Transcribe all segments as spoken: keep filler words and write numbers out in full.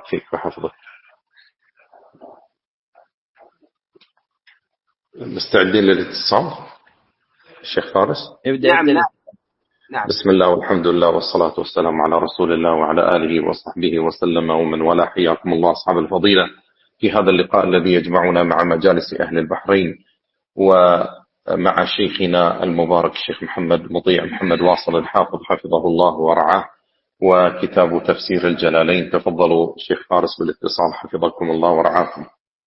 فيك وحفظك. مستعدين للاتصال الشيخ فارس؟ نعم نعم نعم. بسم الله والحمد لله والصلاة والسلام على رسول الله وعلى آله وصحبه وسلم ومن والاه. حياكم الله أصحاب الفضيلة في هذا اللقاء الذي يجمعنا مع مجالس أهل البحرين ومع شيخنا المبارك الشيخ محمد مطيع محمد واصل الحافظ حفظه الله ورعاه، وكتاب تفسير الجلالين. تفضلوا الشيخ فارس بالاتصال حفظكم الله ورعاكم.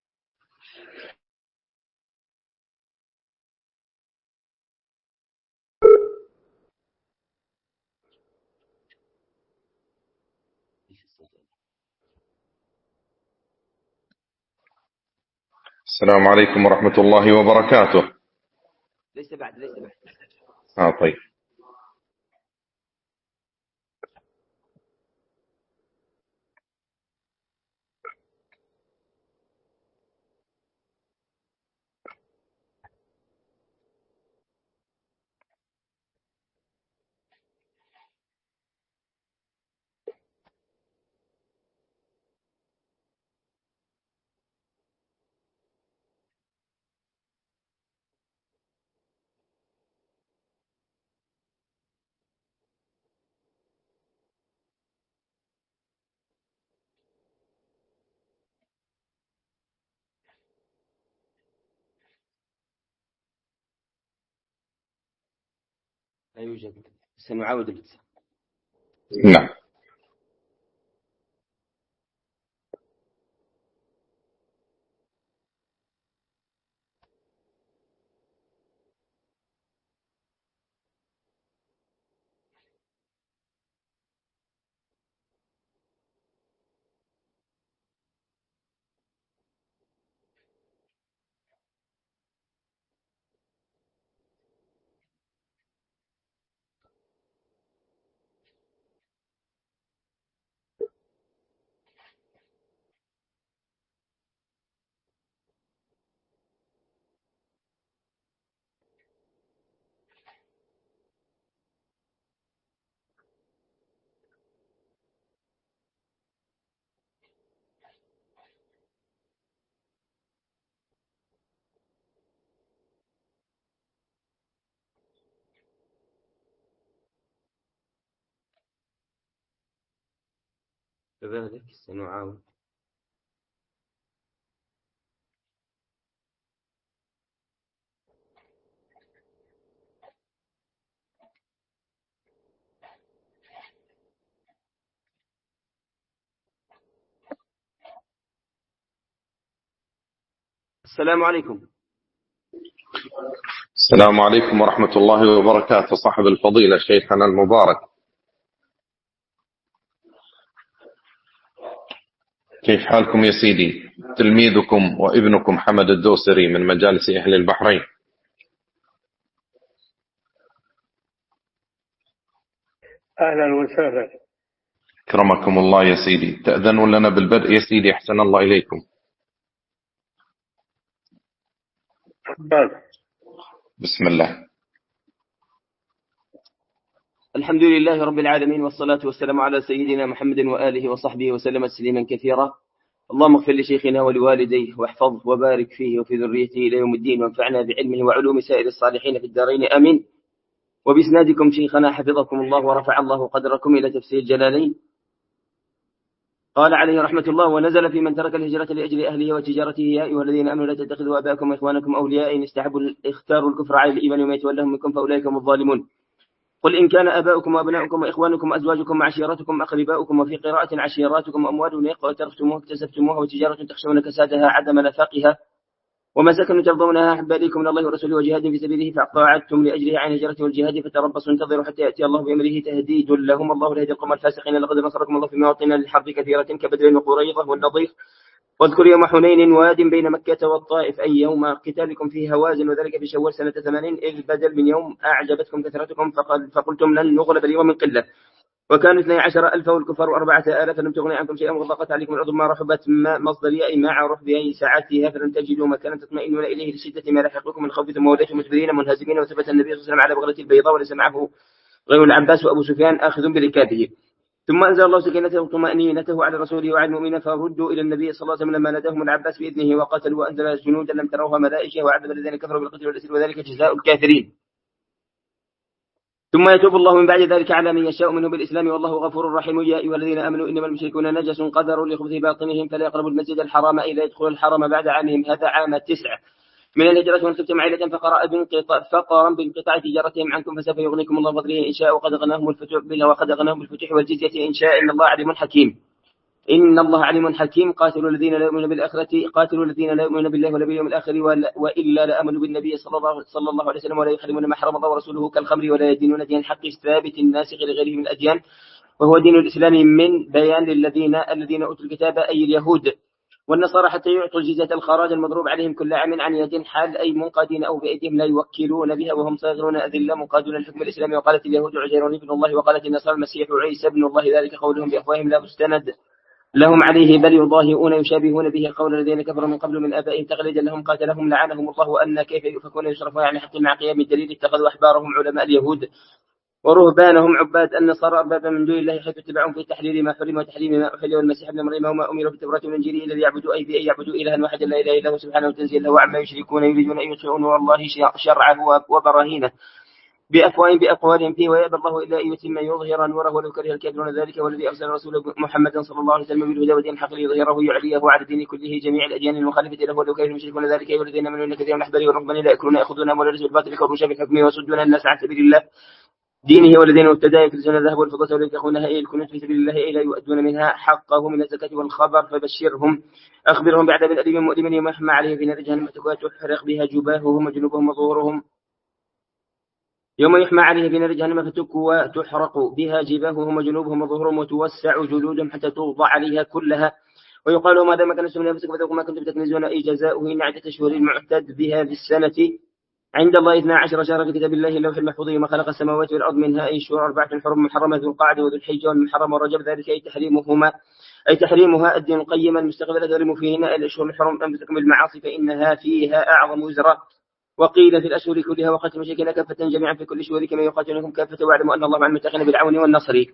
السلام عليكم ورحمة الله وبركاته. ليس بعد ليس بعد آه طيب. لا يوجد، سنعاود الاتصال. نعم. كذلك سنعاود. السلام عليكم. السلام عليكم ورحمة الله وبركاته. صاحب الفضيلة شيخنا المبارك، كيف حالكم يا سيدي؟ تلميذكم وابنكم حمد الدوسري من مجالس أهل البحرين. أهلا وسهلا. كرمكم الله يا سيدي. تأذنوا لنا بالبدء يا سيدي، أحسن الله إليكم. تفضل. بسم الله. الحمد لله رب العالمين، والصلاة والسلام على سيدنا محمد وآله وصحبه وسلم تسليما كثيرا. اللهم اغفر لشيخنا ولوالديه واحفظه وبارك فيه وفي ذريته إلى يوم الدين، وانفعنا بعلمه وعلوم سائر الصالحين في الدارين آمين. وبإسنادكم شيخنا حفظكم الله ورفع الله قدركم إلى تفسير الجلالين. قال عليه رحمة الله: ونزل في من ترك الهجرة لأجل أهله وتجارته يا أيها الذين آمنوا لا تتخذوا آباءكم وإخوانكم أولياء إن استحبوا اختاروا الكفر على الإيمان ومن يتولهم منكم فأولئك هم الظالمون. قل إن كان آباؤكم وأبناؤكم وإخوانكم وأزواجكم وعشيرتكم وأقرباؤكم وفي قراءة عشيراتكم أموال اقترفتموها اكتسبتموها وتجارة تخشون كسادها عدم نفاقها ومساكن ترضونها أحب إليكم من الله ورسوله وجهاد في سبيله فقاعدتم لأجله عن الهجرة والجهاد فتربصوا انتظروا حتى يأتي الله بأمره تهديد لهم الله لا يهدي القوم الفاسقين. لقد نصركم الله في مواطن للحرب كثيرة كبدر وقريظة والنضير واذكر يوم حنين واد بين مكة والطائف أي يوم قتالكم فيه هوازن وذلك في شوال سنة ثمانين إذ بدل من يوم أعجبتكم كثرتكم فقلتم لن نغلب اليوم من قلة وكانوا اثني عشر ألف والكفار أربعة آلاف لم تغني عنكم شيئا وضاقت عليكم الأرض ما رحبت مصدرية أي مع رحب ساعاتها فلم تجدوا مكانا تطمئنون إليه لشدة ما لحقكم من خوف ثم وليتم مدبرين منهزمين وثبت النبي صلى الله عليه وسلم على بغلة البيضاء وليس معه غير العباس وأبو سفيان آخذ بركابه. ثم أنزل الله سكينته وطمأنينته على رسوله وعلى المؤمنين فردوا إلى النبي صلى الله عليه وسلم لما ناداهم العباس بإذنه وقتلوا وأنزل جنودا لم تروها ملائكة وعذب الذين كفروا بالقتل والأسر وذلك جزاء الكافرين. ثم يتوب الله من بعد ذلك على من يشاء منه بالإسلام والله غفور رحيم. يا أيها الذين آمنوا إنما المشركون نجس قدروا لخبث باطنهم فلا يقربوا المسجد الحرام إلا يدخلوا الحرام بعد عامهم هذا عام تسع من الهجرة وإن خفتم عيلة فقرأ بانقطاع فقرا بانقطاع تجارتهم عنكم فسوف يغنيكم الله بفضله إن شاء وقد أغناهم الفتوح بالله وقد أغناهم بالفتوح والجزية إن شاء إن الله عليم حكيم. إن الله عليم حكيم. قاتلوا الذين لا يؤمنون بالآخرة قاتلوا الذين لا يؤمنون بالله ولا باليوم الآخر وإلا لآمنوا بالنبي صلى الله صلى الله عليه وسلم ولا يحرمون ما حرم الله ورسوله كالخمر ولا يدينون دين الحق الثابت الناسخ لغيره من الأديان وهو دين الإسلام من بيان للذين الذين أوتوا الكتاب أي اليهود والنصارى حتى يعطوا الجزية الخراج المضروب عليهم كل عام عن يد حال أي منقادين أو بأيديهم لا يوكلون بها وهم صاغرون أذلة منقادون الحكم الإسلامي. وقالت اليهود عزير ابن الله وقالت النصارى المسيح عيسى ابن الله ذلك قولهم بأفواههم لا مستند لهم عليه بل يضاهئون يشابهون به قول الذين كفروا من قبل من آبائهم تقليدا لهم قاتلهم لعنهم الله أن كيف يؤفكون يصرفون عن حق مع قيام الدليل اتخذوا أحبارهم علماء اليهود ورهبانهم عباد النصارى أربابا من دون الله حيث اتبعهم في تحرير ما حرم وتحريم ما أحل والمسيح ابن مريم وما أمروا بالتوراة والإنجيل إلا ليعبدوا أي بأن يعبدوا إلها واحدا لا إله إلا هو سبحانه وتنزيل له عما يشركون يريدون أن يطفئوا نور الله شرعه وبراهينه بأفواههم بأقوالهم فيه ويأبى الله إلا أن يتم يظهر نوره ولو كره الكافرون ذلك والذي أرسل رسوله محمدا صلى الله عليه وسلم بالهدى ودين الحق ليظهره يعليه على الدين كله جميع الأديان المخالفة له ولو كره المشركون ذلك أيها الذين آمنوا إن كثيرا من الأحبار والرهبان لا يأكلون يأخذون أموال الناس بالباطل كالرشا بالحكم ويصدون الناس عن سبيل الله دينه والذين ابتدى يكنزون الذهب والفضة ولا ينفقونها إلى الكنوز في سبيل الله إلا يؤدون منها حقه من الزكاة والخبر فبشرهم أخبرهم بعذاب أليم مؤلم يوم يحمى عليه في نار جهنم فتحرق بها جباههم وجنوبهم وظهورهم يوم يحمى عليه في نار جهنم فتكوى تحرق بها جباههم وجنوبهم وظهورهم وتوسع جلودهم حتى توضع عليها كلها ويقال لهم هذا ما كنتم من أنفسكم فذوقوا ما كنتم تكنزون أي جزاؤه إن عدة أشهر المعتد بها في السنة عند الله اثنا عشر شهرا في كتاب الله اللوح المحفوظ يوم خلق السماوات والأرض منها أي شهور أربعة حرم محرمة ذو القعدة وذو الحجة والمحرم والرجب ذلك أي تحريمهما أي تحريمها الدين القيم المستقبل ظالم فيهن الأشهر الحرم أنفسكم بالمعاصي فإنها فيها أعظم وزرا. وقيل في الأشهر كلها وقتل المشركين كافة جميعا في كل شهور كما يقاتلونكم كافة واعلموا أن الله مع المتقين بالعون والنصر.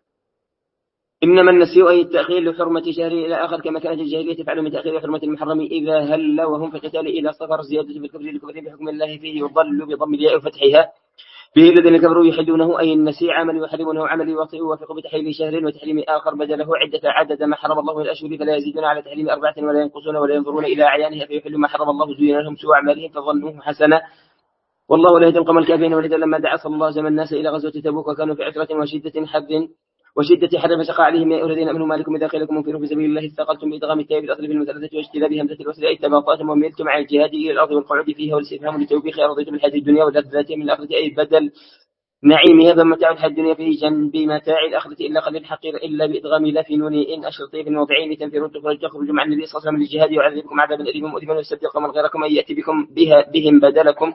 إنما النسيء أي التأخير لحرمة شهر إلى آخر كما كانت الجاهلية تفعل من تأخير حرمة المحرم إذا هل وهم في قتال إلى صفر زيادة في الكفر لكفر بحكم الله فيه يضل بضم الياء وفتحها به الذين كفروا يحلونه أي النسيء عمل يحرمونه عمل يوافق وفق بتحليل شهر وتحريم آخر بدله عدة عدد ما حرم الله الأشهر فلا يزيدون على تحريم أربعة ولا ينقصون ولا ينظرون إلى أعيانها فيحل ما حرم الله زين لهم سوء أعمالهم فظنوه حسنا والله لا يهدي القوم الكافرين. ولذا لما دعا صلى الله عليه وسلم الناس إلى غزوة تبوك وكانوا في عسرة وشدة حد وشدة حر فشق عليهم يا أيها الذين آمنوا ما لكم إذا قيل لكم انفروا في سبيل الله استثقلتم بإدغام التاء بالأصل في المثلثة واجتناب همزة الوصل أي تباطأتم وميلتم عن الجهاد إلى الأرض والقعود فيها والاستفهام لتوبيخ أرضيتم الحياة الدنيا واللذات من الآخرة أي بدل نعيمها فمتاع الحياة الدنيا في جنب متاع الآخرة إلا قليل حقير إلا بإدغام لا في نون إن أشرطي في الموضعين لتنفروا تخرج تخرجوا مع النبي صلى الله عليه وسلم للجهاد ويعذبكم عذابا أليما مؤلما ويستبدل قوما غيركم أن يأتي بكم بها بهم بدلكم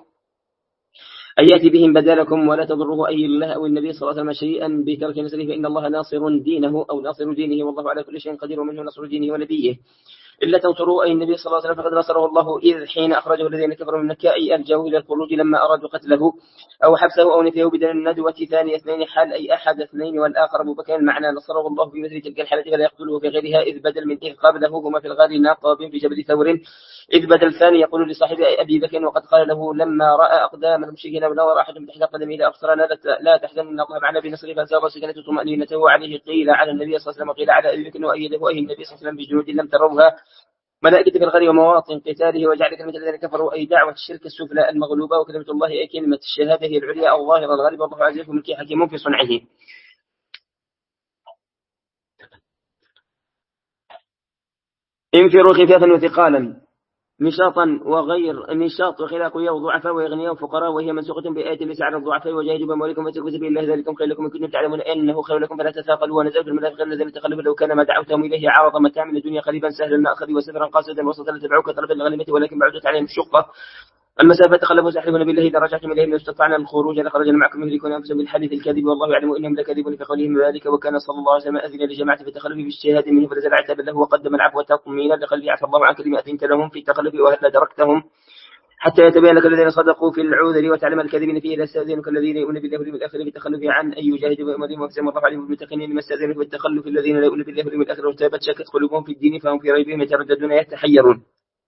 أن يأتي بهم بدلكم ولا تضره أي الله أو النبي صلى الله عليه وسلم شيئا بترك نصره فإن الله ناصر دينه أو ناصر دينه والله على كل شيء قدير ومنه نصر دينه ونبيه إلا تنصروا أي النبي صلى الله عليه وسلم فقد نصره الله إذ حين أخرجه الذين كفروا من مكة أي أرجعوا إلى الخروج لما أرادوا قتله أو حبسه أو نفيه بدل الندوة ثاني اثنين حال أي أحد اثنين والآخر أبو بكر معنى نصره الله في مثل تلك الحالة فلا يقتله في غيرها إذ بدل من إذ قابله هما في الغار ناقاب في جبل ثور إذ بدل الثاني يقول لصاحبه أبي بكر وقد قال له لما رأى أقدام المشركين ونظر أحدهم تحت قدمه إلى أبصر لا تحزن إن الله معنا بنصره فأنزل سكينته طمأنينته عليه قيل على النبي صلى الله عليه وسلم وقيل على أبي بكر وأيده أي النبي صلى الله عليه وسلم بجنود لم تروها ملائكة في الغار ومواطن قتاله وجعل كلمة الذين كفروا أي دعوة الشرك السفلى المغلوبة وكلمة الله أي كلمة الشهادة هي العليا الظاهرة الغالبة والله عزيز ملكي حكيم في صنعه. انفروا خفافا وثقالا نشاطا وغير نشاط وخلاق ضعفاء ويغنياء وفقراء وهي منسوخة بآية ليس على الضعفاء وجاهدوا بأموالكم وتركوا سبيل الله ذلكم خير لكم إن كنتم تعلمون أنه خير لكم فلا تثاقلوا ونزلوا في المنافقين الذين تخلفوا لو كان ما دعوتهم إليه عرض متاع من الدنيا قريبا سهلا المأخذ وسفرا قاصدا وسطا لتبعوك طلب الغنيمة ولكن بعدت عليهم الشقة المسافة تخلفوا سحلفون بالله إذا رجعتم إليهم لو استطعنا الخروج لخرجنا معكم يهلكون أنفسهم بالحديث الكاذب والله يعلم إنهم لكاذبون في قولهم ذلك وكان صلى الله عليه وسلم أذن لجماعة في التخلف في اجتهاد منه فنزل عتابا له وقدم العفو تطمينا لقلبي عفى الله عنك لما أذنت لهم في التخلف وهل أدركتهم حتى يتبين لك الذين صدقوا في العذر وتعلم الكاذبين فيه. لا يستأذنك الذين يؤمنون بالله واليوم الآخر بالتخلف عن أن يجاهدوا بأمرهم وكسم الله عليهم بالمتقين. لما استأذنك بالتخلف الذين لا يؤمنون بالله واليوم الآخر وارتابت شكت قلوبهم في الدين فهم في ريبهم يترددون يتحيرون.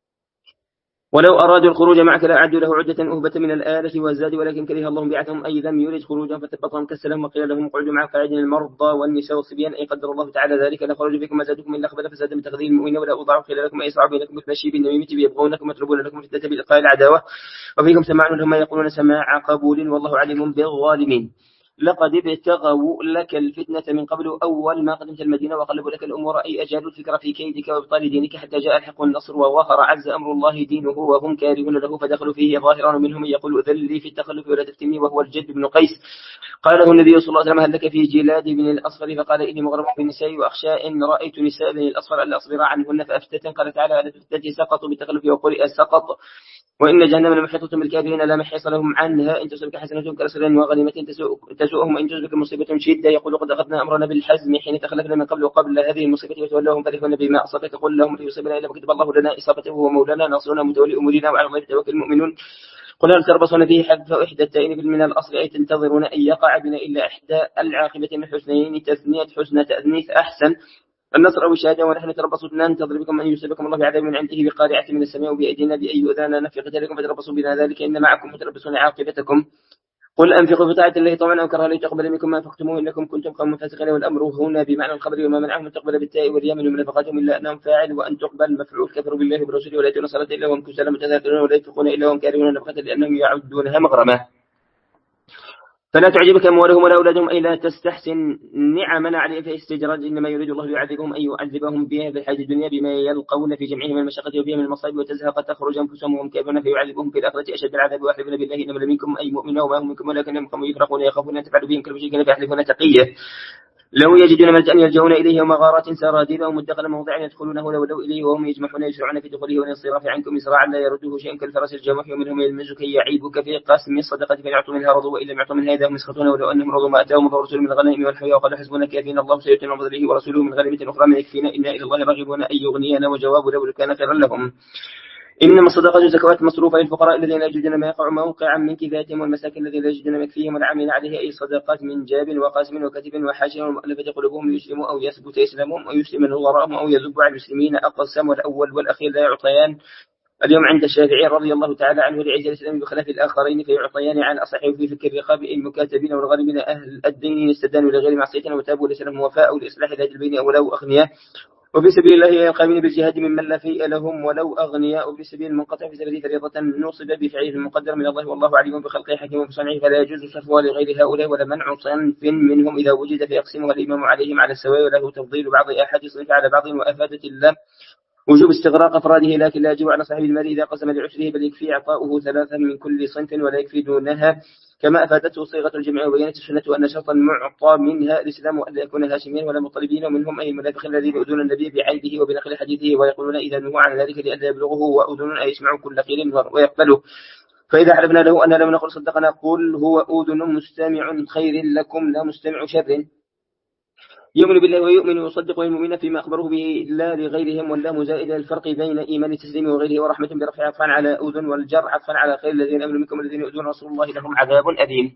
ولو أرادوا الخروج معك لأعدوا له عدة أهبة من الآلة والزاد ولكن كره الله بعثهم أي لم يرد خروجهم فثبطهم كسلهم وقيل لهم اقعدوا مع قاعدين المرضى والنساء والصبيان أي قدر الله تعالى ذلك لخرجوا فيكم ما زادكم إلا خبثا فزاد من تخذيل المؤمنين ولا أوضعوا خلالكم أي صعب بينكم المشي بالنميمة يبغونكم يطلبون لكم الفتنة بإلقاء العداوة وفيكم سماعون لهم يقولون سماع قبول والله عليم بالظالمين. لقد ابتغوا لك الفتنة من قبل أول ما قدمت المدينة وقلبوا لك الأمور أي أجالوا الفكر في كيدك وإبطال دينك حتى جاء الحق والنصر وظهر عز أمر الله دينه وهم كارهون له فدخلوا فيه ظاهرا منهم يقول ذلي في التخلف ولا تفتني وهو الجد بن قيس. قاله النبي صلى الله عليه وسلم هل لك في جلاد بن الأصفر فقال إني مغرم بالنساء وأخشى إن رأيت نساء بن الأصفر ألا أصبر عنهن فأفتتن قال تعالى على الفتنة سقطوا بالتخلف وقرئ سقط وإن جهنم لمحيطة بالكافرين لا محيص لهم عنها إن تصبك حسنة كرسل وغنيمة تسوءهم وإن تصبك مصيبة شدة يقول قد أخذنا أمرنا بالحزم حين تخلفنا من قبل وقبل هذه المصيبة وتولوهم فرحون بما أصابك قل لهم ليصيبنا إلا وكتب الله لنا إصابته وهو مولانا ناصرنا متولي أمورنا وعلى الله يتوكل المؤمنون. قل هل تربصون فيه حذف إحدى التائين من الأصل أي تنتظرون أن يقع بنا إلا إحدى العاقبة من حسنين تثنية حسنى تأنيث أحسن النصر أو الشهادة ونحن نتربص ننتظر بكم أن يصيبكم الله بعذاب من عنده بقارعة من السماء وبأيدينا بأن يؤذانا نفي قتالكم فتربصوا بنا ذلك إن معكم متربصون عاقبتكم. قل أنفقوا في طاعة الله طوعا أو كرها ليتقبل منكم ما أنفقتموه إنكم كنتم قوما فاسقين والأمر هنا بمعنى الخبر وما منعهم تقبل بالتاء واليمن من نفقاتهم إلا أنهم فاعل وأن تقبل مفعول كفروا بالله وبرسوله ولا يأتون صلاة إلا وهم كسالى متذاكرون ولا ينفقون إلا وهم كارهون نفقة لأنهم يعدونها مغرمة. فلا تعجبك أموالهم ولا أولادهم أي لا تستحسن نعمنا عليه في استجراج إنما يريد الله ليعذبهم أي يعذبهم بها في الحياة الدنيا بما يلقون في جمعهم المشقة وبها من المصائب وتزهق تخرج أنفسهم وهم كافرون فيعذبهم في الآخرة أشد العذاب ويحلفون بالله إنما منكم أي مؤمن وما هم منكم ولكنهم قوم يفرقون يخافون أن تفعلوا بهم كالمشركين فيحلفون تقية لو يجدون ملجأ يلجؤون إليه ومغارات سراديب ومدخلا موضعا يدخلونه لولوا إليه وهم يجمحون يسرعون في دخوله والانصراف عنكم إسراعا لا يرده شيء كالفرس الجمح ومنهم يلمزك يعيبك في قسم الصدقة فيعطوا منها رضوا وإن لم يعطوا منها إذا هم يسخطون ولو أنهم رضوا ما أتاهم الله ورسوله من الغنائم والحياة وقالوا حسبنا كافينا الله سيؤتينا من فضله ورسوله من غنيمة أخرى من يكفينا إنا إلى الله راغبون أن يغنينا وجواب لو كان خيرا لهم. إنما الصدقات والزكوات مصروفة للفقراء الذين لا يجدون ما يقع موقعا من كفايتهم والمساكين الذين لا يجدون ما يكفيهم والعاملين عليه أي صدقات من جاب وقاسم وكتب وحاشر والمؤلفة قلوبهم ليسلموا أو يثبت إسلامهم أو يسلم من وراءهم أو يذب على المسلمين أقسم والأول والأخير لا يعطيان اليوم عند الشافعي رضي الله تعالى عنه لعز الإسلام بخلاف الآخرين فيعطيان عن أصحه في فك الرقاب المكاتبين والغارمين أهل الدين استدانوا لغير معصية وتابوا ليس لهم وفاء لإصلاح ذات البين أو لو أغنياء وفي سبيل الله القائمين بالجهاد ممن لا فيء لهم ولو أغنياء في سبيل المنقطع في سبيل فريضة نوصب بفعله المقدر من الله والله عليم بخلقه حكيم بصنعه فلا يجوز صفوها لغير هؤلاء ولا منع صنف منهم إذا وجد فيقسمها الإمام عليهم على السواء وله تفضيل بعض أحد صنف على بعض وأفادت الله وجوب استغراق أفراده لكن لا يجب على صاحب المال إذا قسم لعشره بل يكفي إعطاؤه ثلاثا من كل صنف ولا يكفي دونها كما أفادته صيغة الجمع وبينت السنة أن شرطا معطى منها الإسلام وأن لا يكون هاشمين ولا مطلبين ومنهم أي المنافقين الذين يؤذون النبي بعيبه وبنقل حديثه ويقولون إذا نهوا عن ذلك لئلا يبلغه وأذن أي يسمعوا كل قيل ويقبله فإذا حلفنا له أن لم نقل صدقنا قل هو أذن مستمع خير لكم لا مستمع شر يؤمن بالله ويؤمن ويصدق المؤمن فيما أخبره به لا لغيرهم ولا مزائد الفرق بين إيمان التسليم وغيره ورحمة برفع عطفا على أذن والجر عطفا على خير الذين أمنوا منكم الذين يؤذون رسول الله لهم عذاب أليم.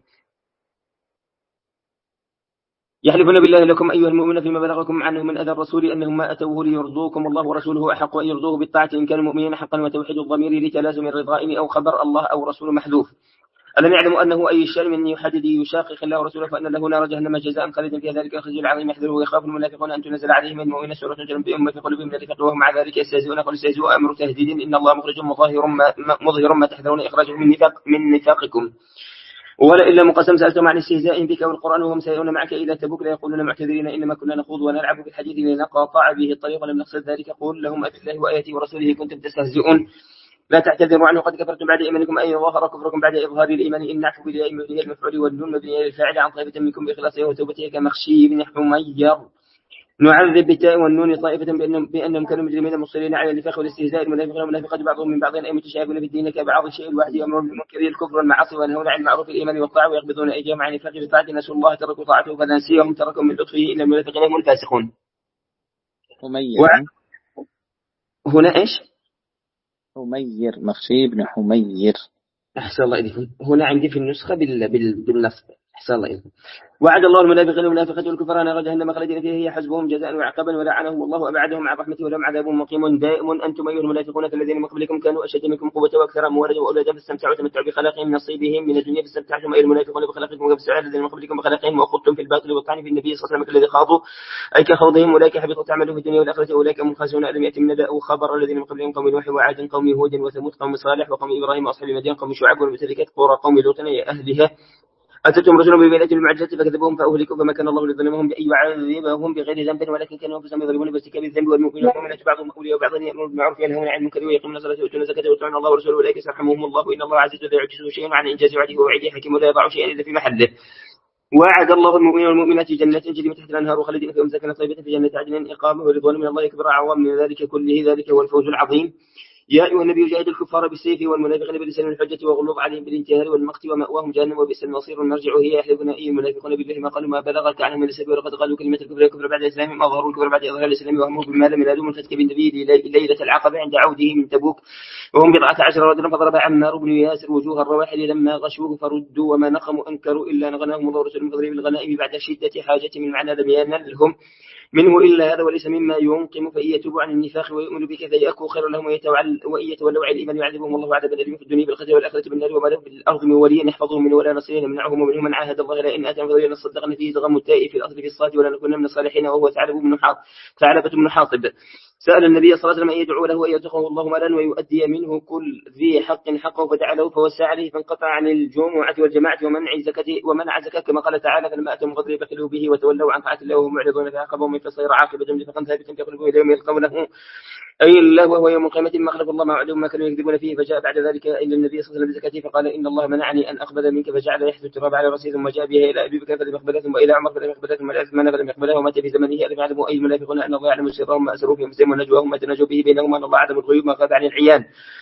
يحلفون بالله لكم أيها المؤمنون فيما بلغكم عنه من أذى الرسول أنهم ما أتوه ليرضوكم الله ورسوله أحق أن يرضوه بالطاعة إن كانوا مؤمنين حقا وتوحيد الضمير لتلازم الرضائم أو خبر الله أو رسول محذوف ألم يعلموا أنه أي شيء من يحدد يشاقق الله ورسوله فأن له نار جهنم جزاء خالدا فيها ذلك الخزي العظيم يحذره ويخاف المنافقون أن تنزل عليهم المؤمنين سورة تنبئهم في قلوبهم النفاق وهم مع ذلك يستهزئون قل استهزئوا أمر تهديد إن الله مخرج مظاهر ما مظهر ما تحذرون إخراجه من نفاق من نفاقكم ولا إلا مقسم سألتم عن استهزاء بك والقرآن وهم سيئون معك إلى تبوك لا يقولون معتذرين إنما كنا نخوض ونلعب في الحديث لنقاطع به الطريق ولم نقصد ذلك قول لهم أفي الله وآياته ورسوله كنتم تستهزئون لا تعتذروا عنه قد كفرتم بعد إيمانكم أي ظهر كفركم بعد إظهار الإيمان إن نعفو بالله مبني المفعول والنون مبني للفاعل عن طائفة منكم بإخلاصه وتوبته كمخشي بن حمير نعذب بالتاء والنون طائفة بأنهم, بأنهم كانوا مجرمين مصرين على النفاق والاستهزاء المنافقين والمنافقات بعضهم من بعض أي متشابهون في الدين كبعض الشيء الواحد يأمرون بالمنكر الكفر والمعاصي وينهون عن المعروف الإيمان والطاعة ويقبضون أيديهم عن النفاق بالطاعة نسوا الله تركوا طاعته فنسيهم تركوا من لطفه إلا المنافقين هم الفاسقون. حمير و... هنا إيش؟ حمير، مخشي بن حمير. أحسن الله إليكم. هنا عندي في النسخة بال... بال... بالنصب. أحسن الله إليكم. وعد الله المنافقين والمنافقات والكفار نار جهنم خالدين فيها هي حسبهم جزاء وعقابا ولعنهم الله وأبعدهم عن رحمته ولهم عذاب مقيم دائم. أنتم أيها المنافقون كالذين من قبلكم كانوا أشد منكم قوة وأكثر أموالا وأولادا فاستمتعوا تمتعوا بخلاقهم نصيبهم من الدنيا فاستمتعتم أيها المنافقون بخلاقكم وبسعى الذين من قبلكم بخلاقهم وخضتم في الباطل والطعن في النبي صلى الله عليه وسلم كالذي خاضوا أي كخوضهم أولئك حبطت أعمالهم في الدنيا والآخرة أولئك هم الخاسرون. ألم يأتي من نبأ خبر الذين من قبلهم قوم نوح وعاد قوم هود وثمود قوم صالح وقوم إبراهيم وأصحاب مدين قوم شعيب والمؤتفكات قرى قوم لوط أهلها أتتهم رسلهم ببينات المعجزات فكذبوهم فأهلكوا فما كان الله ليظلمهم بأن يعذبهم بغير ذنب ولكن كانوا أنفسهم يظلمون بارتكاب الذنب. والمؤمنون والمؤمنات بعضهم أولياء بعض يأمرون بالمعروف وينهون عن المنكر ويقيمون الصلاة ويؤتون الزكاة ويطيعون الله ورسوله أولئك سيرحمهم الله إن الله عزيز لا يعجزه شيء عن إنجاز وعده ووعيده حكيم لا يضع شيئا إلا في محله. وعد الله المؤمنين والمؤمنات جنات تجري من تحتها الأنهار خالدين فيها مساكن طيبة في جنات عدن إقامة ورضوان من الله أكبر أعظم من ذلك كله ذلك هو الفوز العظيم. يا أيها النبي جاهد الكفار بالسيف والمنافقين بلسان الحجة وغلظ عليهم بالانتهار والمقت ومأواهم جهنم وبئس المصير المرجع هي يحلفون أي المنافقون بالله ما قالوا ما بلغك عنهم من السبب ولقد قالوا كلمة الكفر الكفر بعد الإسلام أظهروا الكفر بعد إظهار الإسلام وهموا بما لم ينالوا من فتك بالنبي ليلة العقبة عند عوده من تبوك وهم بضعة عشر رجلا فضرب عمار بن ياسر وجوه الرواحل لما غشوه فردوا وما نقموا أنكروا إلا نغناهم الله ورسوله من فضله بالغنائم بعد شدة حاجة من معنى لم ينلهم منه إلا هذا وليس مما ينقم فإن يتوبوا عن النفاق ويؤمنوا بك فيأكوا خيرا لهم وإن يتولوا عن الإيمان يعذبهم الله عذابا أليما في الدنيا بالخزي والآخرة بالنار وما لهم في الأرض من ولي يحفظهم من ولا نصير يمنعهم ومنهم من عاهد الله لئن آتانا فضلا لنصدقن فيه زغم التائب في الأصل في الصاد ولا نكون من الصالحين وهو ثعلب بن حاطب ثعلبة بن حاطب سأل النبي صلى الله عليه وسلم أن يدعو له وأن يرزقه الله مالا ويؤدي منه كل ذي حق حقه فدعا له فوسع عليه فانقطع عن الجمعة والجماعة ومنع زكاة ومنع زكاة كما قال تعالى فلما أتوا فضل بخلوا به وتولوا عن طاعة الله وهم معرضون فعاقبهم من فصير عاقبة فقد ثابت في قلوبهم إلى يوم يلقونه أي الله وهو يوم القيامة ما خلف الله ما وعدهم ما كانوا يكذبون فيه فجاء بعد ذلك إلى النبي صلى الله عليه وسلم بزكاته فقال إن الله منعني أن أقبل منك فجعل يحث التراب على رأسه ثم جاء بها إلى أبي بكر فلم يقبلها ثم إلى عمر فلم يقبلها ثم إلى عثمان فلم يقبلها ومات في زمنه ألم يعلموا أي المنافقون أن الله يعلم سرهم ما أسروا في أنفسهم ونجواهم ما تناجوا به بينهم أن الله عدم الغيوب ما غاب عن العيان.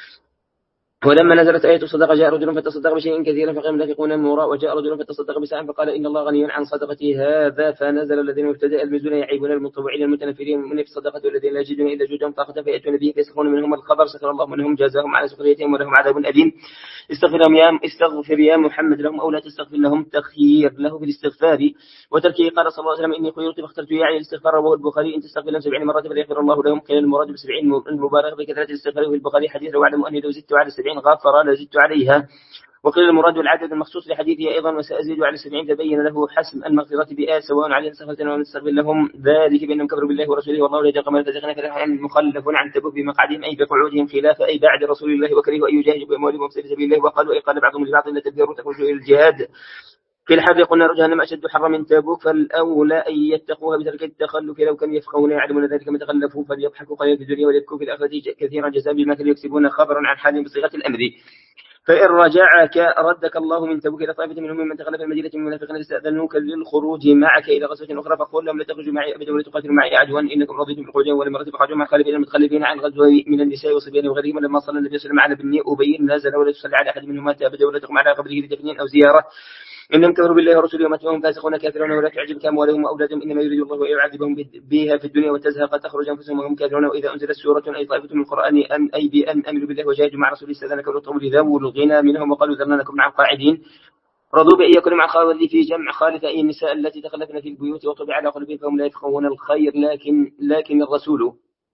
ولما نزلت آية الصدقة جاء رجل فتصدق بشيء كثيرا فقال المنافقون الموراء وجاء رجل فتصدق بساعة فقال إن الله غني عن صدقتي هذا فنزل الذين ابتدأ المزون يعيبون المتطوعين المتنفرين من في الصدقة والذين لا يجدون إلا جودهم طاقة فيأتون به فيسخرون منهم الخبر سخر الله منهم جازاهم على سخريتهم ولهم عذاب أليم. استغفر لهم يا استغفر يا محمد لهم أو لا تستغفر لهم تخيير له في الاستغفار وتركه. قال صلى الله عليه وسلم إني خيرت فاخترت يعني الاستغفار رواه البخاري إن تستغفر لهم سبعين مرة فليغفر الله لهم كان المراد بسبعين المبالغة بكثرة الاستغفار في البخاري حديث واعلموا أني لو زدت على سبعين غفر لزدت عليها. وقيل المراد العدد المخصوص لحديثه أيضا وسأزيد على سبعين تبين له حسم المغفرة بآل سواء عليهم استغفرتنا ومن استغفر لهم ذلك بأنهم كفروا بالله ورسوله والله لا يجعل قوم فسقنا فلهم مخلف عن تبوك بمقعدهم أي بقعودهم خلاف أي بعد رسول الله وكرهوا أن يجاهدوا بأموالهم في سبيل الله وقالوا أي قال بعضهم لبعض لا تدبروا تخرجوا إلى الجهاد في الحرب قلنا جهنم أشد حرا من تبوك فالأولى أن يتقوها بترك التخلف لو كانوا يفقهون يعلمون ذلك ما تخلفوا فليضحكوا قليلا في الدنيا وليبكوا في الآخرة كثيرا جزاء بما كانوا يكسبون خبرا عن حالهم بصيغة الأمر. فإن رجعك ردك الله من تبوك إلى طائفة منهم من تخلف المدينة من المنافقين استأذنوك للخروج معك إلى غزوة أخرى فقل لهم لا تخرجوا معي أبدا ولا تقاتلوا معي عدوا إنكم رضيتم بالخروج ولا مرة فخرجوا مع خالفين المتخلفين عن غزوة من النساء والصبيان وغيرهم. لما صلى النبي صلى الله عليه وسلم على بني أبي نزل ولا تصلي على أحد منهم مات أبدا ولا تقم على قبره لدفن أو زيارة إنهم كفروا بالله ورسوله وماتوا فاسقون كافرون ولا تعجبك أموالهم وأولادهم إنما يريد الله أن يعذبهم بها في الدنيا وتزهق تخرج أنفسهم وهم كافرون. وإذا أنزلت سورة أي طائفة من القرآن أن أي بأن أمنوا بالله وجاهدوا مع رسوله استأذنك أولو الطول ذوو الغنى منهم وقالوا ذرنا لكم مع القاعدين رضوا بأن يكونوا مع خالد في جمع خالف أي النساء التي تخلفن في البيوت وطبع على قلوبهم فهم لا يفقهون الخير لكن لكن الرسول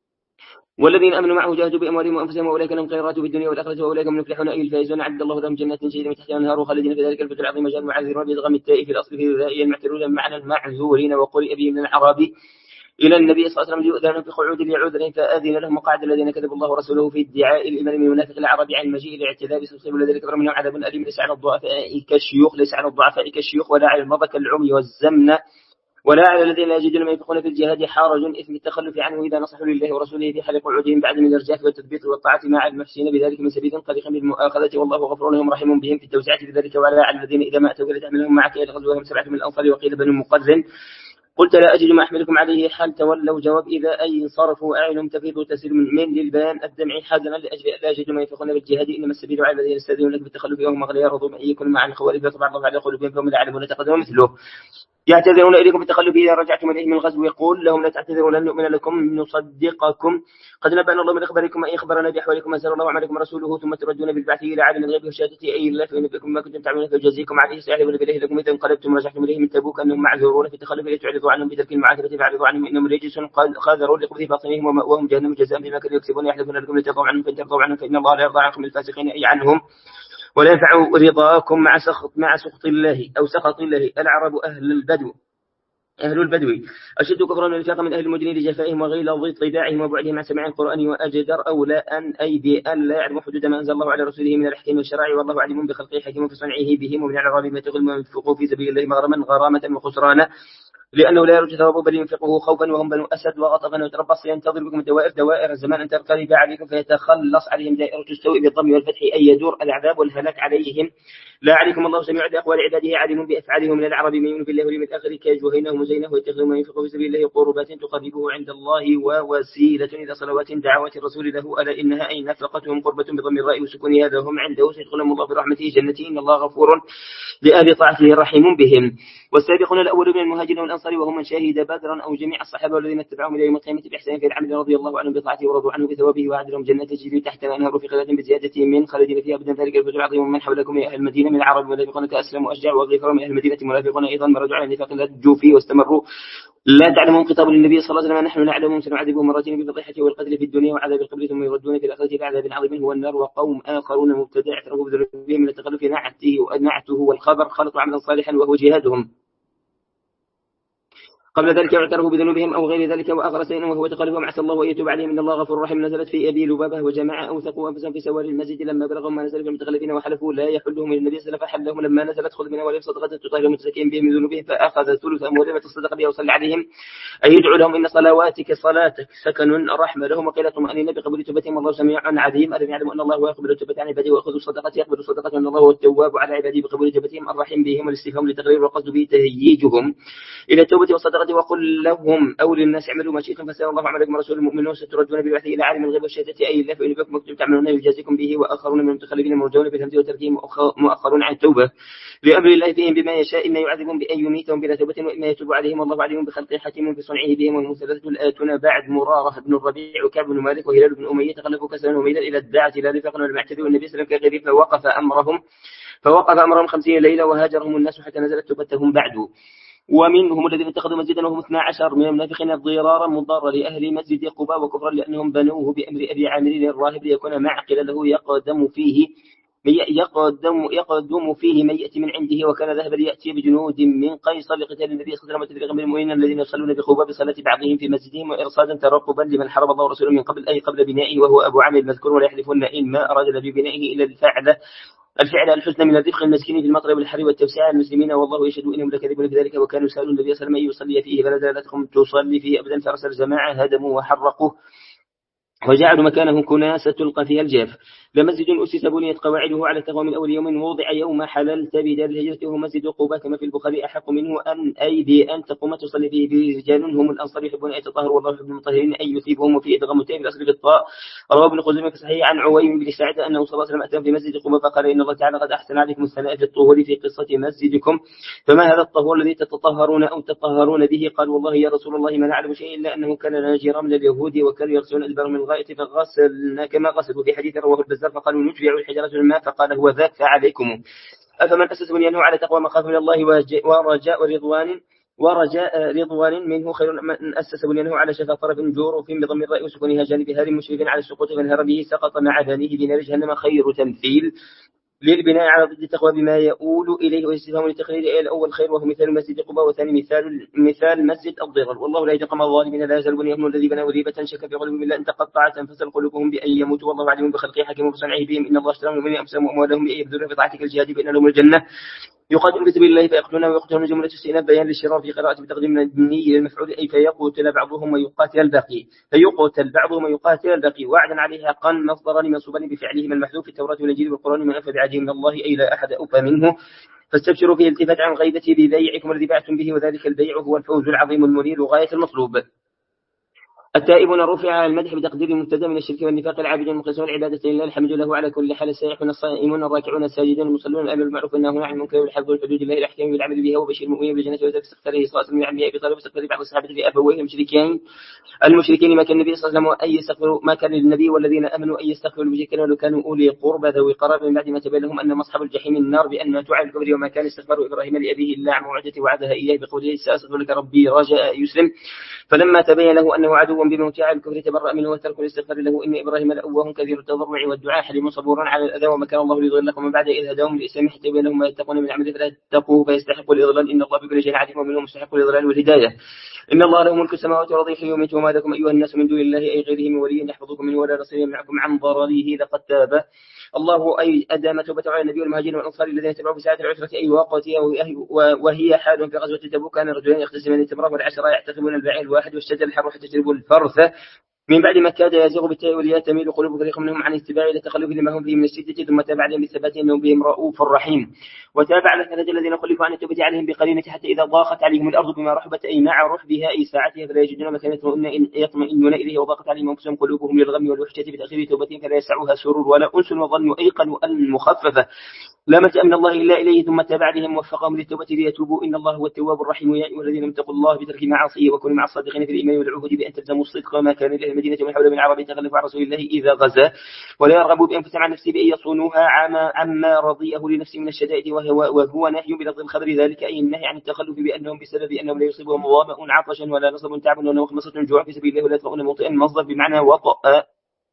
والذين آمنوا معه جاهدوا بأموالهم وأنفسهم وأولئك لهم خيرات في الدنيا والآخرة وأولئك هم المفلحون أي الفائزون عد الله لهم جنات تجري من تحتها الأنهار خالدين في ذلك الفوز العظيم. جاء المعذرون بإدغام التاء في الأصل في ذائي المعترون بمعنى المعذورين وقرئ به من الأعراب إلى النبي صلى الله عليه وسلم يؤذن في قعود لعذر فآذن لهم وقعد الذين كذبوا الله ورسوله في ادعاء الإيمان من المنافق الأعرابي عن المجيء الاعتذار سيصيب الذين كفروا منهم عذاب أليم ليس على الضعفاء كالشيوخ ليس على الضعفاء كالشيوخ ولا على المرضى كالعمي والزمن ولا على الذين لا يجدون ما ينفقون في الجهاد حرج إثم التخلف عنه إذا نصحوا لله ورسوله في حال قعودهم بعد من الإرجاف والتثبيت والطاعة مع المحسنين بذلك من سبيل قليلا بالمؤاخذة والله غفور لهم رحيم بهم في التوسعة بذلك ولا على الذين إذا ما أتوا لتحملهم معك إلى غزوهم سبعة من الأنصار وقيل بنو مقرن قلت لا أجد ما أحملكم عليه حال تولوا جواب إذا أي صرفوا أعينهم تفيض تسير من للبيان الدمع حزنا لأجل لا يجدوا ما ينفقون بالجهاد إنما السبيل على الذين يستأذنونك بالتخلف وهم أغنياء رضوا أن يكونوا مع الخوارج فطبع الله على قلوبهم فهم لا يعلمون تقدم مثله. يعتذرون إليكم بالتخلف إذا رجعتم إليهم من الغزو. يقول لهم لا تعتذروا لن نؤمن لكم نصدقكم قد نبأنا الله من أخباركم أي أخبرنا بأحوالكم أنزل الله عليكم رسوله ثم تردون بالبعث إلى عالم الغيب والشهادة أي الله فينبئكم ما كنتم تعملون فيجازيكم عليه سيعلمون بالله لكم إذا انقلبتم ورجعتم إليهم من تبوك أنهم معذورون في التخلف لتعرضوا عنهم بترك المعاتبة فاعرضوا عنهم إنهم رجس خاذروا لخبث باطنهم ومأواهم جهنم جزاء بما كانوا يكسبون يحلفون لكم لترضوا عنهم فإن ترضوا عنهم فإن الله لا يرضى عنكم الفاسقين أي عنهم ولا ينفع رضاكم مع سخط مع سخط الله أو سخط الله. العرب أهل البدو أهل البدو أشد كفرا ونفاقا من أهل المدن لجفائهم وغيظ طباعهم وبعدهم عن سماع القرآن وأجدر أولى أن أيدي أن لا يعلم حدود ما أنزل الله على رسوله من الأحكام والشرائع والله عليم بخلقه حكيم في صنعه بهم ومن الأعراب ما تغل ما ينفقوا في سبيل الله مغرما غرامة وخسرانا لأنه لا يرجى ثوابه بل ينفقه خوفا وهم بنو أسد وغطفا ويتربص ينتظر بكم الدوائر دوائر الزمان أن ترترب عليكم فيتخلص عليهم دائرة السوء بالضم والفتح أي يدور العذاب والهلاك عليهم. لا عليكم الله سميع بأقوال عباده عليم بأفعالهم من العرب من يؤمن بالله واليوم الآخر كيجوهينه وزينه ويتخذون ما ينفقه في سبيل الله قربات تقربه عند الله ووسيلة إلى صلوات دعوات الرسول له ألا إنها أي نفقتهم قربة بضم الراء وسكون هذا هم عنده سيدخلهم الله برحمته جنته إن الله غفور لأهل طاعته رحيم بهم. والسابقون الأولون من المهاجرين والأنصار وهم من شهد بدرا أو جميع الصحابة والذين اتبعهم إلى يوم القيامة بإحسان في العمل رضي الله عنهم بطاعته ورضوا عنه بثوابه وأعد لهم جنات تجري تحت الأنهار في خلال بزيادة من خالدين فيها أبدا ذلك الفوز العظيم. ومن حولكم من أهل المدينة من العرب منافقون كأسلم وأشجع وغيفر من أهل المدينة منافقون أيضا مرجوا على النفاق لا تجوا فيه واستمروا لا تعلمون خطاب للنبي صلى الله عليه وسلم نحن نعلمهم سنعذبهم مرتين بالفضيحة والقتل في الدنيا وعذاب القبر ثم يردون في الآخرة إلى عذاب عظيم هو النار. وقوم آخرون مبتدع اعترفوا بذنوبهم من التخلف نعته نعته والخبر خلطوا عملا صالحا وهو جهادهم قبل ذلك اعترفوا بذنوبهم أو غير ذلك وأغرى سيئا وهو تخلفهم عسى الله أن يتوب عليهم إن الله غفور رحيم. نزلت في أبي لبابة وجماعة أوثقوا أنفسهم في سوار المسجد لما بلغوا ما نزل في المتخلفين وحلفوا لا يحلهم النبي صلى الله عليه وسلم فحلهم لما نزلت خذ من أولهم صدقة تطهرهم متزكين بهم من ذنوبهم فأخذ ثلث أموالهم وتصدق بها وصلى عليهم أي يدعو لهم إن صلواتك صلاتك سكن رحمة لهم وقيل طمأنينة بقبول توبتهم والله سميع عليم. ألم يعلموا أن الله هو يقبل التوبة عن عباده ويأخذ الصدقة يقبل الصدقة وأن الله هو التواب على عباده بقبول توبتهم الرحيم بهم والاستفهام للتقرير والقصد به تهييجهم إلى التوبة والصدقة وقل لهم أو للناس اعملوا ما شئتم فسأل الله عملكم رسول المؤمنون ستردون بالبعث إلى عالم الغيب والشهادة أي الله فإن بكم مكتوب تعملون يجازيكم به وآخرون من المتخلفين مرجون بالهمز وتركهم مؤخرون عن التوبة لأمر الله فيهم بما يشاء إما يعذبهم بأن يميتهم بلا توبة وإما يتوب عليهم والله عليم بخلقه حكيم بصنعه بهم. والمثلثة الآتون بعد مرارة بن الربيع وكعب بن مالك وهلال بن أمية تخلفوا كسلا وميلا إلى الداعة لا رفاقا والمعتدي والنبي صلى الله عليه وسلم كغيره فوقف أمرهم فوقف أمرهم خمسين ليلة وهاجرهم الناس حتى نزلت توبتهم بعد. ومنهم الذين اتخذوا مسجدا وهم اثنا عشر من المنافقين ضرارا مضارا لأهل مسجد قباء وكفرا لأنهم بنوه بأمر أبي عامر الراهب ليكون معقلا له يقدم فيه يقدم يقدم فيه من يأتي من عنده وكان ذهبا ليأتي بجنود من قيصر لقتال النبي صلى الله عليه وسلم وتفريقا بين المؤمنين الذين يصلون بقباء بصلاة بعضهم في مسجدهم وإرصادا ترقبا لمن حرم الله ورسوله من قبل أي قبل بنائه وهو أبو عامر المذكور ولا يحلفون إن ما أراد ببنائه إلا الفعل الفعل الحسنى من الرفق المسكين في المطر والحر والتوسعة المسلمين والله يشهد إنهم لكاذبون في ذلك وكانوا يسألون النبي صلى الله عليه وسلم يصلي فيه فلا زالتهم تصلي فيه أبدا فأرسل جماعة هدموا وحرقوا وجعلوا مكانه كناسة تلقى فيها الجاف. لمسجد أسس بنيت قواعده على التقوى من أول يوم وضع يوم حللت بدار الهجرة وهو مسجد قباء كما في البخاري أحق منه أن أي بأن تقوم تصلي فيه رجال هم الأنصار يحبون أن يتطهروا والله يحب المطهرين أن يثيبهم وفي إدغام التاء بالأصل بالطاء. رواه ابن خزيمة في صحيح عن عويم بن سعد أنه صلى الله عليه وسلم أتى في مسجد قباء فقال إن الله تعالى قد أحسن عليكم الثناء في الطهور في قصة مسجدكم فما هذا الطهور الذي تتطهرون أو تطهرون به؟ قال والله يا رسول الله ما نعلم شيء إلا أنه كان لنا جيران من اليهود وكانوا يغسلون البر من الغائط فغسلنا كما غسلوا في حديث رواه البزار فقالوا نتبع الحجرة الماء فقال هو ذاك فعليكم. أفمن أسس بنيانه على تقوى مخاف من الله ورجاء رضوان ورجاء رضوان منه خير من أسس بنيانه على شفا طرف جور في بضم الرأي وسكونها جانب هار مشرف على السقوط فانهر به سقط مع بانيه بنار جهنم خير تمثيل للبناء على ضد التقوى بما يؤول إليه واستفهام للتقرير الأول خير وهو مثال مسجد قباء والثاني مثال مثال مسجد الضرر والله لا يتقم الظالمين لا يزال بنيهم الذي بنوا ريبة شك في قلوبهم إلا أن تقطعت تنفصل قلوبهم بأن يموتوا والله عليم بخلقه حكيم بصنعه بهم إن الله اشترى من أنفسهم وأموالهم بأن يبذلوا في طاعتك الجهاد بأن لهم الجنة يقاتل في سبيل الله فيقتلون ويقتلون جملة استئناف بيان للشرار في قراءة بتقديم النية للمفعول أي فيقتل بعضهم ويقاتل الباقي فيقتل بعضهم ويقاتل الباقي وعدا عليه حقا مصدرا منصوبا بفعلهما المحذوف في التوراة والإنجيل والقرآن من أنفى بعهد من الله أي لا أحد أوفى منه فاستبشروا فيه التفات عن غيبته ببيعكم الذي بعتم به وذلك البيع هو الفوز العظيم المنير غاية المطلوب. التائبون رفع على المدح بتقدير المبتدا من الشرك والنفاق، العابدون المخلصون العبادة لله الحمد له على كل حال، السائحون الصائمون الراكعون الساجدون المصلون الامر بالمعروف والنهي عن المنكر والحفظ الحدود الله الاحكام بالعمل بها، وبشر المؤمنين بالجنة وذلك استغفره صلى الله عليه وسلم عن ابي طالب واستغفر بعض الصحابة لابويه المشركين المشركين ما كان النبي صلى الله عليه وسلم أن يستغفروا ما كان للنبي والذين آمنوا أن يستغفروا المشركين ولو كانوا أولي قربى ذوي قرابة من بعد ما تبين لهم أن أصحاب الجحيم النار بأنها تعالى الكبر، وما كان استغفار إبراهيم لأبيه إلا عن موعدته وعدها إياه بقوله سأستغفر لك ربي رجاء يسلم، فلما تبين له أنه عدو بموت على الكفر تبرأ منه وترك الاستغفار له، إن إبراهيم لأواه كثير التضرع والدعاء حليم صبور على الأذى، وما كان الله ليضلكم من بعد إذ هداهم للإسلام حتى يبين لهم ما يتقون من عمله فلا تتقوه فيستحقوا الإضلال، إن الله بكل شيء عليم ومنهم مستحق الإضلال والهداية، إن الله له ملك السماوات والأرض يحيي ويميت وما لكم أيها الناس من دون الله أي غيره من ولي يحفظكم منه ولا نصير يمنعكم عن ضرره لقد تاب الله أي أدام توبته على النبي والمهاجرين والأنصار الذين تبعوا بساعة العسرة أي وقتها، وهي حال في غزوة تبوك كان رجلان يختزمان التمرة والعشرة يعتقبون البعير الواحد والشجر الحر حتى تشربوا الفرث من بعد ما كاد يزيغ بالتاء والياء تميل قلوب فريق منهم عن اتباع لتخلف لما هم فيه من الشدة، ثم تاب عليهم بالثبات انه بهم رؤوف رحيم، وتاب على الثلاثة الذين خلفوا عن التوبة عليهم بقرينة حتى إذا ضاقت عليهم الأرض بما رحبت أي مع رحبها أي ساعتها فلا يجدون مكان يطمئنون إليه، وضاقت عليهم أنفسهم قلوبهم للغم والوحشة بتأخير توبتهم فلا يسعها سرور ولا أنس وظن أيقن أن مخففة لا ملجأ من الله إلا إليه، ثم تاب عليهم ووفقهم للتوبة ليتوبوا إن الله هو التواب الرحيم، يا أيها الذين اتقوا الله بترك معاصيه وكونوا مع الصادقين في الإيمان والعهود بأن تلزموا الصدق، وما كان لأهل المدينة من حول من العرب يتخلفوا عن رسول الله إذا غزا ولا يرغبوا بأنفسهم عن نفسه بأن يصونوها عما عما رضيه لنفسه من الشدائد، وهو, وهو نهي بلفظ الخبر ذلك أي النهي عن التخلف بأنهم بسبب أنهم لا يصيبهم ظمأ عطشا ولا نصب تعب ولا مخمصة جوع في سبيل الله ولا يطمئن موطئا مصدر بمعنى وطأ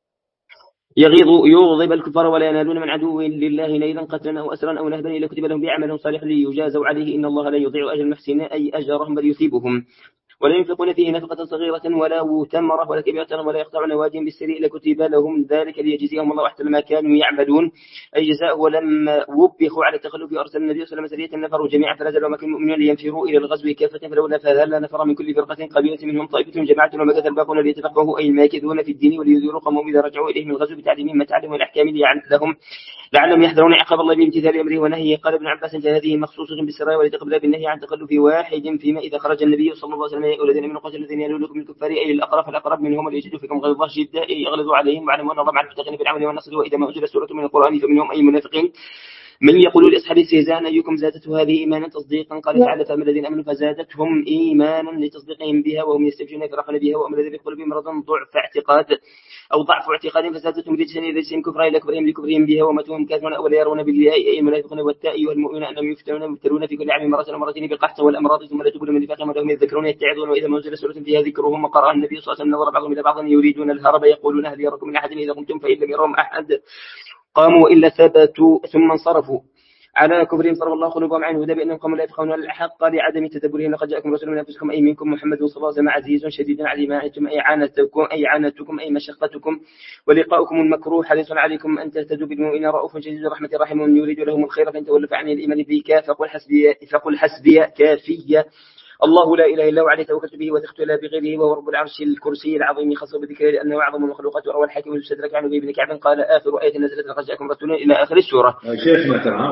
يغيظ يغضب الكفار ولا ينالون من عدو لله نيلا قتلا أو أسرا أو نهبا إلا كتب لهم بعمل صالح ليجازوا عليه إن الله لا يضيع أجر المحسنين أي أجرهم بل يثيبهم، ولا ينفقون فيه نفقة صغيرة ولا تمرة ولا كبيرة ولا يقطعون واديا بالسريع لكتب لهم ذلك ليجزيهم الله أحسن ما كانوا يعملون أي جزاء. ولما وبخوا على التخلف أرسل النبي صلى الله عليه وسلم سرية نفروا جميعا فنزلوا وما كانوا المؤمنون لينفروا إلى الغزو كافة فلولا فهل نفر من كل فرقة قبيلة منهم طائفة جماعة ومكث الباقون ليتفقهوا أي الماكثون في الدين ولينذروا قومهم إذا رجعوا إليهم الغزو بتعليمهم ما تعلموا الأحكام لهم لعلهم يحذرون عقاب الله بامتثال امره ونهيه. قال ابن عباس هذه مخصوصه بالسرايا ولتقبل بالنهي عن تخلف واحد فيما اذا خرج النبي صلى الله عليه وسلم يا الذين امنوا قاتلوا الذين يلونكم من الكفار اي الاقرب فالاقرب منهم وليجدوا فيكم غلظه شده يغلظوا عليهم واعلموا ان الله مع المتقين بالعمل والنصر، واذا ما انزلت سوره من القران فمنهم اي منافقين من يقول لاصحاب استهزاء ايكم زادته هذه ايمانا تصديقا، قال تعالى فاما الذين امنوا فزادتهم ايمانا لتصديقهم بها وهم يستبشرون يفرحون بها، واما الذين في قلوبهم مرض ضعف اعتقاد او ضعف اعتقاد فزادتهم رجسا الى رجسهم كفرا الى كفرهم لكفرهم بها وماتوا كافرون او لا يرون بالله اي المنافقون والتاء والمؤمنون انهم يفتنون مبتلون في كل عام مره ومرتين بالقحط والامراض ثم لا تبون من نفاقهم ولهم يذكرون يتعظون، واذا ما انزل سوره فيها ذكرهم وقرأ النبي صلى الله عليه وسلم نظر بعضهم الى بعض يريدون الهرب يقولون هل يراكم من احد اذا قمتم فان لم يرهم احد قاموا والا ثبتوا ثم انصرفوا على كفرهم صرف الله قلوبهم عن الهدى بانهم قوم لا يفقهون الحق لعدم تدبرهم، لقد جاءكم رسول من انفسكم اي منكم محمد صلى الله عليه وسلم عزيز شديد على ما عنتم اي عانتكم اي عانتكم اي مشقتكم ولقاؤكم المكروه حريص عليكم ان تهتدوا بالمؤمنين رؤوف شديد رحمه رحيم يريد لهم الخير فان تولوا فعن الايمان بك فقل حسبي فقل حسبي كافيه الله لا اله الا هو عليه توكلت به وثقت لا بغيره وهو رب العرش الكرسي العظيم خاص بذكره لانه اعظم المخلوقات وروى الحاكم المستدرك عنه ابن كعب قال اخر ايه نزلت لقد جاءكم رسول الى اخر السوره. شيخنا تمام.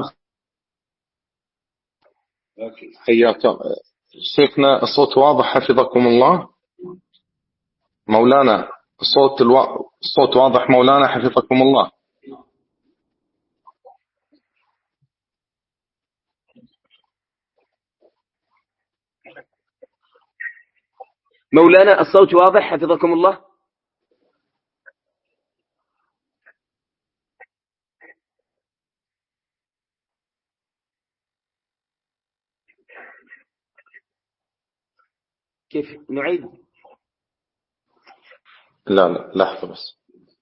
حياك شيخنا الصوت واضح حفظكم الله. مولانا الصوت الو... الصوت واضح مولانا حفظكم الله. مولانا الصوت واضح حفظكم الله. كيف نعيد؟ لا لا لحظة بس.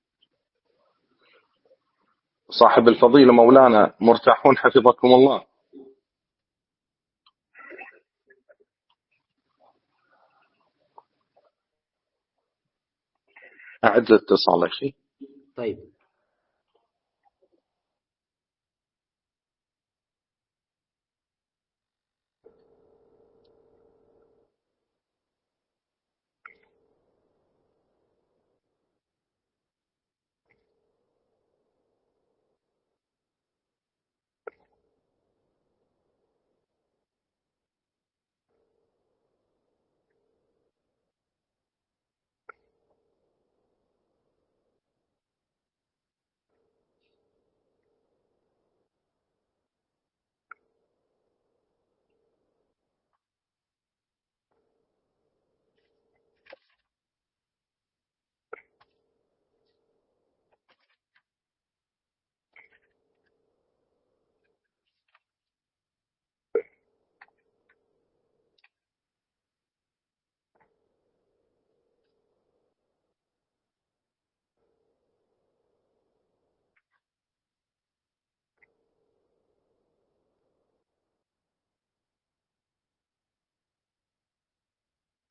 صاحب الفضيلة مولانا مرتاحون حفظكم الله. أعد الاتصال شيء. طيب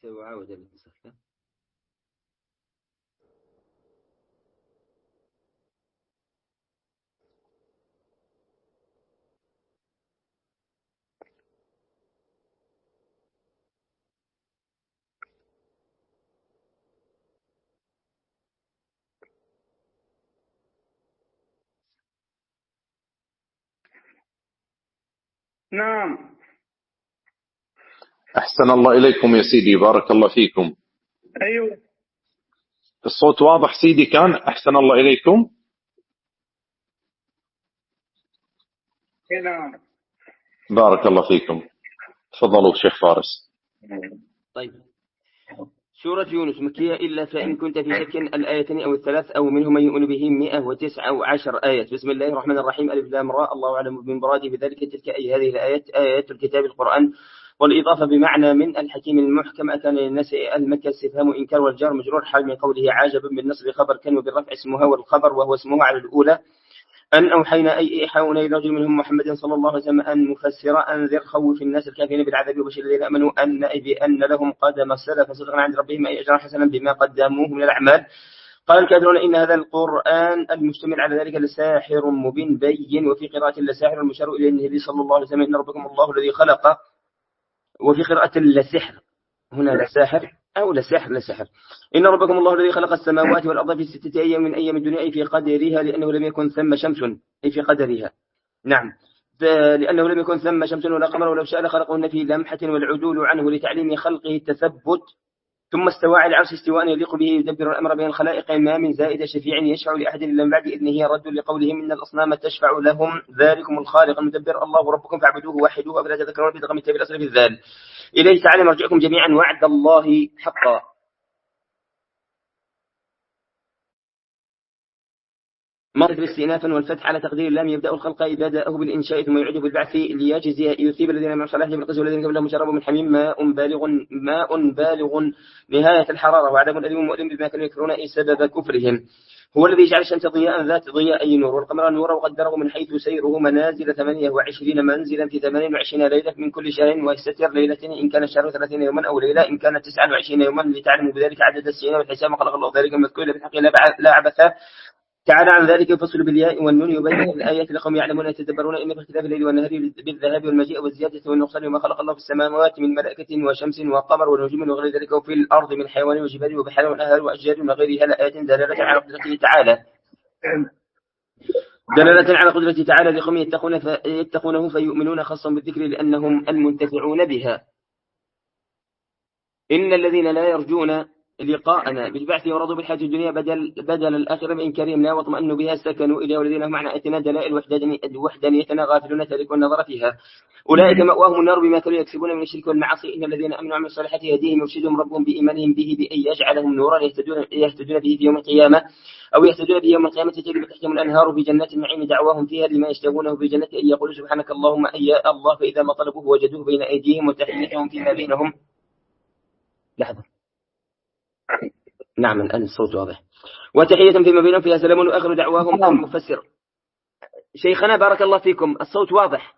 وعاود الاتصال. نعم. أحسن الله إليكم يا سيدي، بارك الله فيكم. أيوة. الصوت واضح سيدي كان؟ أحسن الله إليكم. نعم. بارك الله فيكم. تفضلوا شيخ فارس. طيب، سورة يونس مكية إلا فإن كنت في شك الآيتين أو الثلاث أو منهم من يؤمن به مئة وتسعة أو عشر آيات. بسم الله الرحمن الرحيم. ألف لام راء. الله أعلم بمراده بذلك. تلك أي هذه الآيات آيات الكتاب القرآن، والإضافة بمعنى من الحكيم المحكم. أكان للناس المكة استفهام إنكار والجار مجرور حال من قوله عاجبا بالنصب خبر كان وبالرفع اسمها والخبر وهو اسمه على الأولى. أن أوحينا أي إيحاء إلى رجل منهم محمد صلى الله عليه وسلم أن مفسر أنذر خوف الناس الكافرين بالعذاب وبشر الذين آمنوا أن بأن لهم قدم سلف صدقا عند ربهم أي أجرا حسنا بما قدموه من الأعمال. قال الكافرون إن هذا القرآن المشتمل على ذلك لساحر مبين بين. وفي قراءة لساحر المشار إلى النبي صلى الله عليه وسلم إن ربكم الله الذي خلق. وفي قراءة لسحر هنا لساحر أو لسحر لسحر إن ربكم الله الذي خلق السماوات والأرض في ستة أيام من أيام الدنيا أي في قدرها لأنه لم يكن ثم شمس أي في قدرها. نعم، لأنه لم يكن ثم شمس ولا قمر ولو شاء لخلقهن في لمحة والعدول عنه لتعليم خلقه التثبت. ثم استوى على العرش استواء يليق به يدبر الأمر بين الخلائق ما من زائد شفيع يشفع لأحد إلا من بعد إذنه رد لقولهم إن الأصنام تشفع لهم ذلكم الخالق المدبر الله ربكم فاعبدوه وحدوه أفلا تذكرون بدغم التبير الأصل في الذال إليه تعالى مرجعكم جميعا وعد الله حقا. مرت باستئنافا والفتح على تقدير اللام يبدأ الخلق إذا بدأه بالإنشاء ثم يعيده بالبعث ليجزي يثيب الذين من صلاحهم بالقسم والذين قبلهم شربوا من حميم ماء بالغ ماء بالغ نهاية الحرارة وعذاب أليم مؤلم بما كانوا يكفرون أي سبب كفرهم. هو الذي جعل الشمس ضياء ذات ضياء أي نور والقمر نورا وقدره من حيث سيره منازل ثمانية وعشرين منزلا في ثمانية وعشرين ليلة من كل شهر ويستتر ليلتين إن كان الشهر ثلاثين يوما أو ليلة إن كانت تسعة وعشرين يوما لتعلموا بذلك عدد السنين والحساب وخلق الله ذلك المذكور بالحق لا عبث. تعالى عن ذلك يفصل بالياء والنون يبين الآيات لقوم يعلمون يتدبرون إن في اختلاف الليل والنهار بالذهاب والمجيء والزيادة والنقصان وما خلق الله في السماوات من ملائكة وشمس وقمر ونجوم وغير ذلك وفي الأرض من حيوان وجبال وبحار وأنهار وأشجار وغيرها لآيات دلالة على قدرته تعالى دلالة على قدرته تعالى لقوم يتقون يتقونه فيؤمنون خاصا بالذكر لأنهم المنتفعون بها. إن الذين لا يرجون لقاءنا بالبعث ورضوا بالحياة الدنيا بدل بدل الآخرة بإنكارهم لا واطمأنوا بها سكنوا إليها والذين هم معنى آتنا دلائل وحدانيتنا غافلون تاركون النظر فيها أولئك مأواهم النار بما كانوا يكسبون من الشرك والمعاصي. إن الذين آمنوا وعملوا الصالحات يهديهم يرشدهم ربهم بإيمانهم به بأن يجعلهم نورا يهتدون يهتدون به في يوم القيامة أو يهتدون به يوم القيامة تجري من تحتهم الأنهار في جنات النعيم دعواهم فيها لما يشتهونه في جنة أن يقولوا سبحانك اللهم أي الله فإذا ما طلبوه وجدوه بين أيديهم وتحيتهم فيما بينهم. لحظة. نعم الآن الصوت واضح. وتحية فيما بينهم فيها سلام وآخر دعواهم المفسر. شيخنا بارك الله فيكم الصوت واضح؟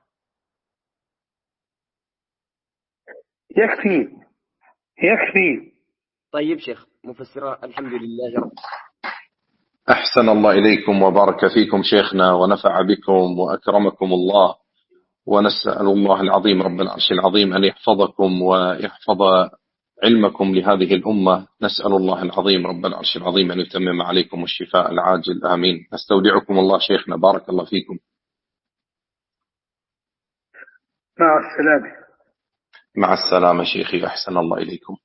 يكفي يكفي. طيب شيخ مفسر الحمد لله رب. أحسن الله إليكم وبارك فيكم شيخنا ونفع بكم وأكرمكم الله، ونسأل الله العظيم رب العرش العظيم أن يحفظكم ويحفظ علمكم لهذه الأمة. نسأل الله العظيم رب العرش العظيم أن يتمم عليكم الشفاء العاجل آمين. نستودعكم الله شيخنا بارك الله فيكم. مع السلامة. مع السلامة شيخي أحسن الله إليكم.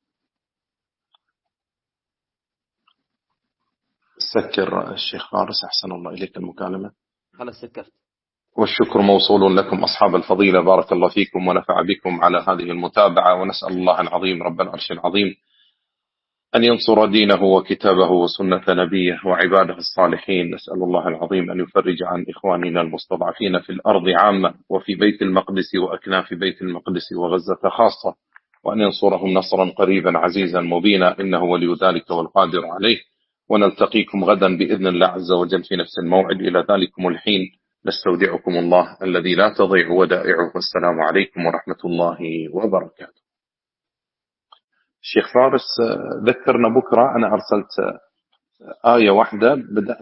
سكر الشيخ فارس أحسن الله إليك المكالمة. خلاص سكرت. والشكر موصول لكم أصحاب الفضيلة بارك الله فيكم ونفع بكم على هذه المتابعة. ونسأل الله العظيم رب العرش العظيم أن ينصر دينه وكتابه وسنة نبيه وعباده الصالحين. نسأل الله العظيم أن يفرج عن إخواننا المستضعفين في الأرض عامة وفي بيت المقدس وأكناف بيت المقدس وغزة خاصة، وأن ينصرهم نصرا قريبا عزيزا مبينا إنه ولي ذلك والقادر عليه. ونلتقيكم غدا بإذن الله عز وجل في نفس الموعد. إلى ذلكم الحين نستودعكم الله الذي لا تضيع ودائعه. والسلام عليكم ورحمة الله وبركاته. الشيخ فارس ذكرنا بكرة، أنا أرسلت آية واحدة بدأ